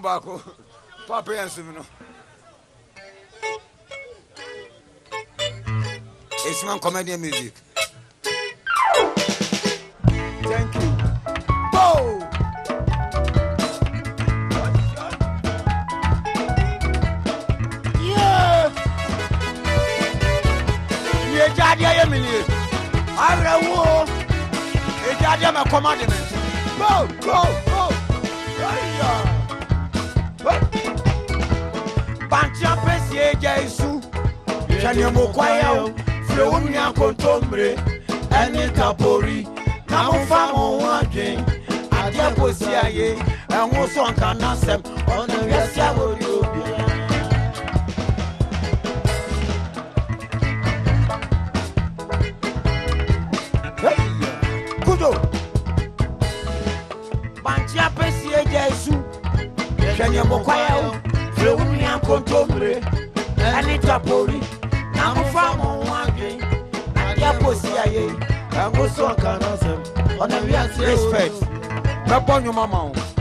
Bako, Papa and Simino. It's my comedian music. Thank you. Go! Yeah! Yeah, Daddy, I am in here. I will. Daddy, I'm a commandment. Go, go, go. Bantia Pessie Jesu, Chanyamo Quayo, Flonia Contombre, and Tapori, now Famo Waging, Adiaposia, and Moson Canasem, on the rest of you. Bantia Pessie Jesu, Chanyamo Quayo. Flonia Contombre, and Tapori, now Famo Waging, Adiaposia, and Moson Canasem, on the rest of respect. Upon your mamma.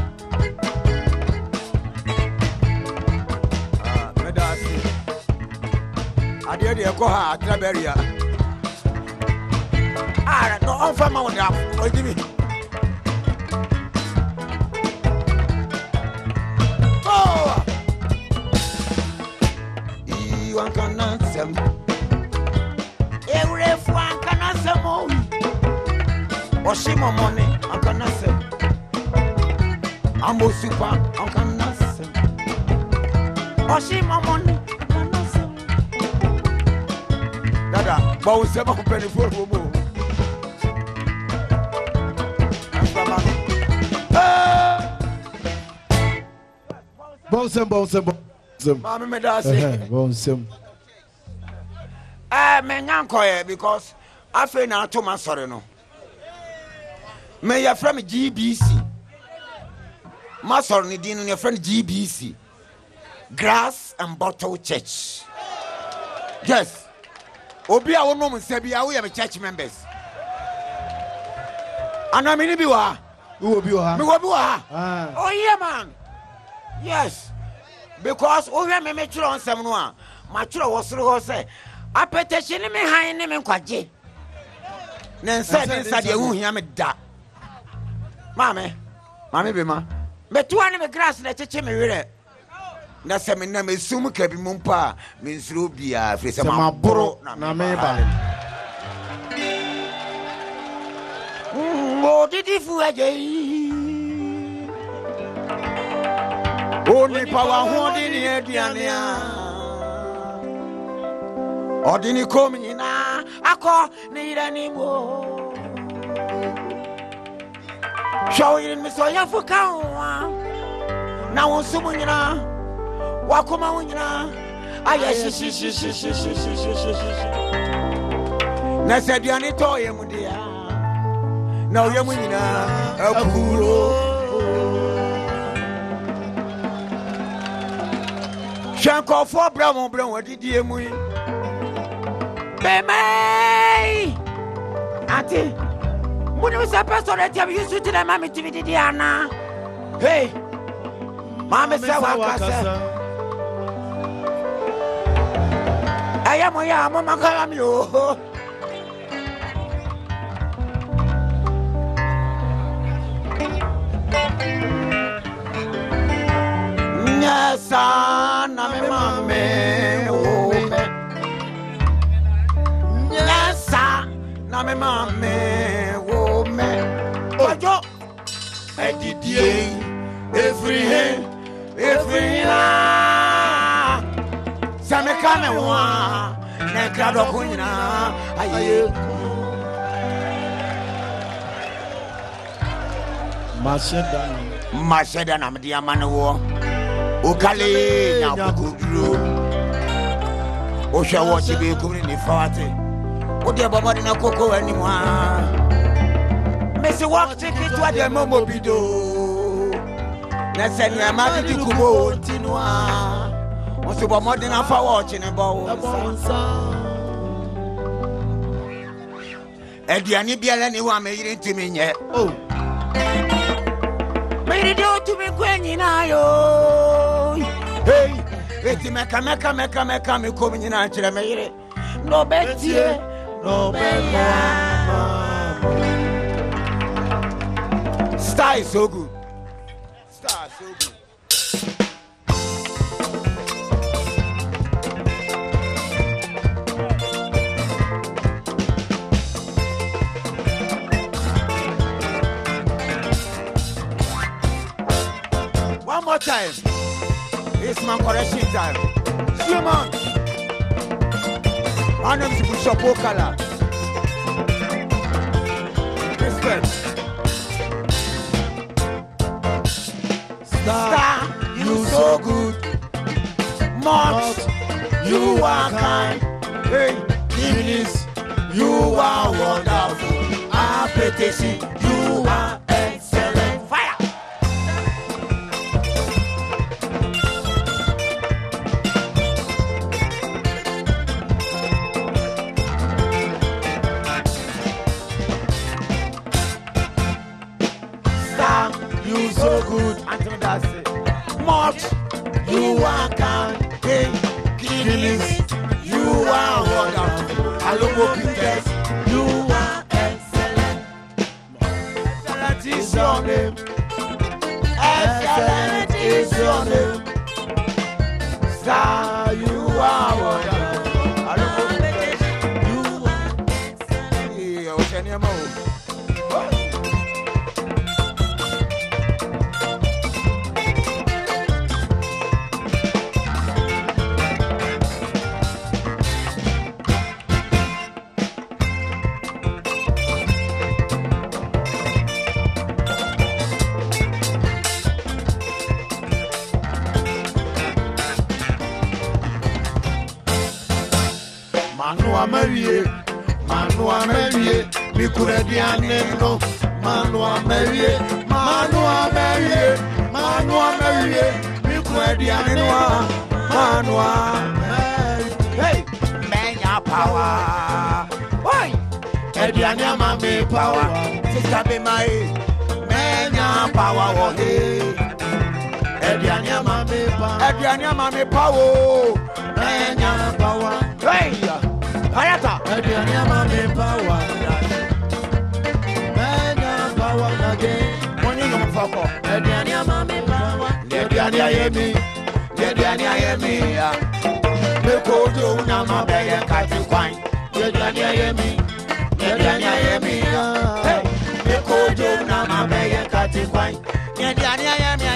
Medasi. I did the Koha, Traberia. Ah, no, I'm from Mount Up. What do you mean? Oh! One can answer. Every one can answer more. Or she more money, I can answer. I'm more super, I can answer. Or she more money, I can answer. Dada, but we say, I'm penny for Bobo. Bonsem. Mammy Medasi. Bonsem. Me nyankoye because I feel now to my sorry no. Me your friend GBC. My sorry din your friend GBC. Grass and Bottle Church. Yes. Obi a wono say bia we church members. Ana me ni bi wa. Who will be wa? Me wo bi wa. Oh yeah man. Yes. Because we me chiro onsem no a. Ma chiro wo soro ho say apetition me han ne me kwaje. Nensa de hu hia me da. Mame be ma. Me to ane me grass na cheche me were. Na se me na me sum ka bi mu mpa me nsuro bia firi se ma boro na me ba. Mo didi fu aje. Oni power ho di ni aduane a. Odini kom nyina akọ ne yira ni mo. Showing me so ya fuka na won sumu nyina wakoma nyina aya shi na sadiani to ye mu dia na oye mu nyina akuro shanko fo bra wadidi emu be mai ati when you say person that you used to the mommy to be Diana. Hey, Mamma Sawakasa. I am a Mamma Calamio. Yes, I'm a mamma. Yes, I'm a mamma. Ojo, Eddie, every Samekame wa, Nekado Kuna, aye. Masheda na mdia manu ukale na kuduro. Osha wachi be kuri ni fawate. Odi baba na koko animwa. Messi walk ticket to the momo bido. Nasa ni amadi kubo tinwa. Onso bo mo na fa watch ne bo. Ediani biala ni wa me yire ntimi nye. Oh. Me do to me gwenyi na yo. Enti meka me komi nyina nkyere me yere. No betie, no beya. Star is so good. Star is so good. One more time. It's my correction time. Simon. My name is Bishop Okala. Respect. Star, you so good. Much, you are kind. Hey, Guinness, you are wonderful. Appetition, you are excellent. Fire. Star, you so good. Until that's it. Much, you are kind. Hey, Guinness, you are wonderful. Hello, Peters, you are excellent. Excellent is your name. Excellent is your name. Star, you are wonderful. Hello, Peters, you are excellent. Yeah, what's your name? Manu Marie, mi kurediane no. Manu Marie, mi kurediane no. Manu Marie, hey, menya power. Oi, ediane mami power. Sister be my menya power wo hey. Ediane mami power. Menya power. Hey. Hayata, Ediania mami power. Manya power again. Money no fako. Ediania mami power. Ediania yemi. Ediania yemi ya. Me kojo na mabeye kati kwai. Ediania yemi. Ediania yemi ya. Hey, me kojo na mabeye kati kwai. Ediania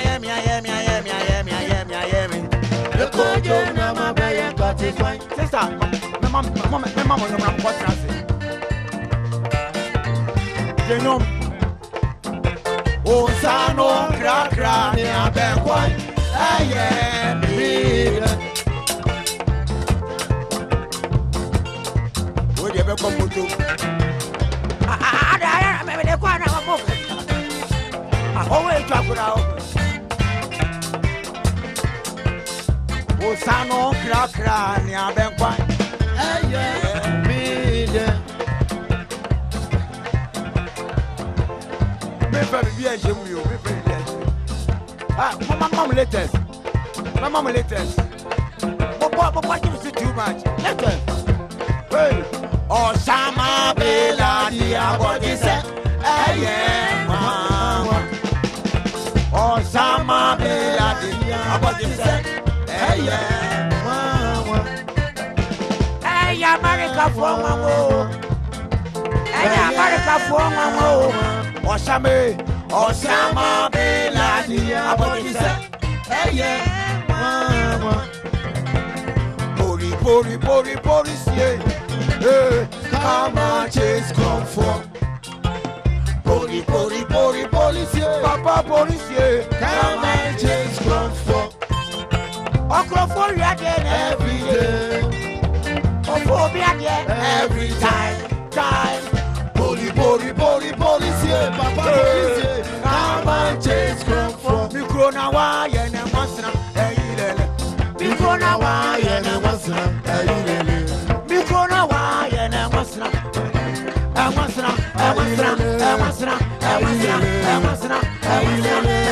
yemi. Me kojo na mabeye kati kwai. Sister. Mama, I'm what's happening? Genom. Oh, Sano, cra, near Benquan. I am big. Would you ever come to? I am the one of a book. I always talk about. Oh, Sano, cra, near Benquan. Mama latest. But you see too much. Latest. Hey. Osama Bela dia body set. Osama Bela dia body set. America for Mamo. America for Mamo. Osama Bela dia body set. Policier. Come on, chase comfort. Policier. Papa policier. Come on, chase comfort. Uncle for you again every day. Every time. Policier. Papa policier. Come on, chase comfort. Microna wire and a monster. Microna wire and a monster. Microna wire and a monster. A monster.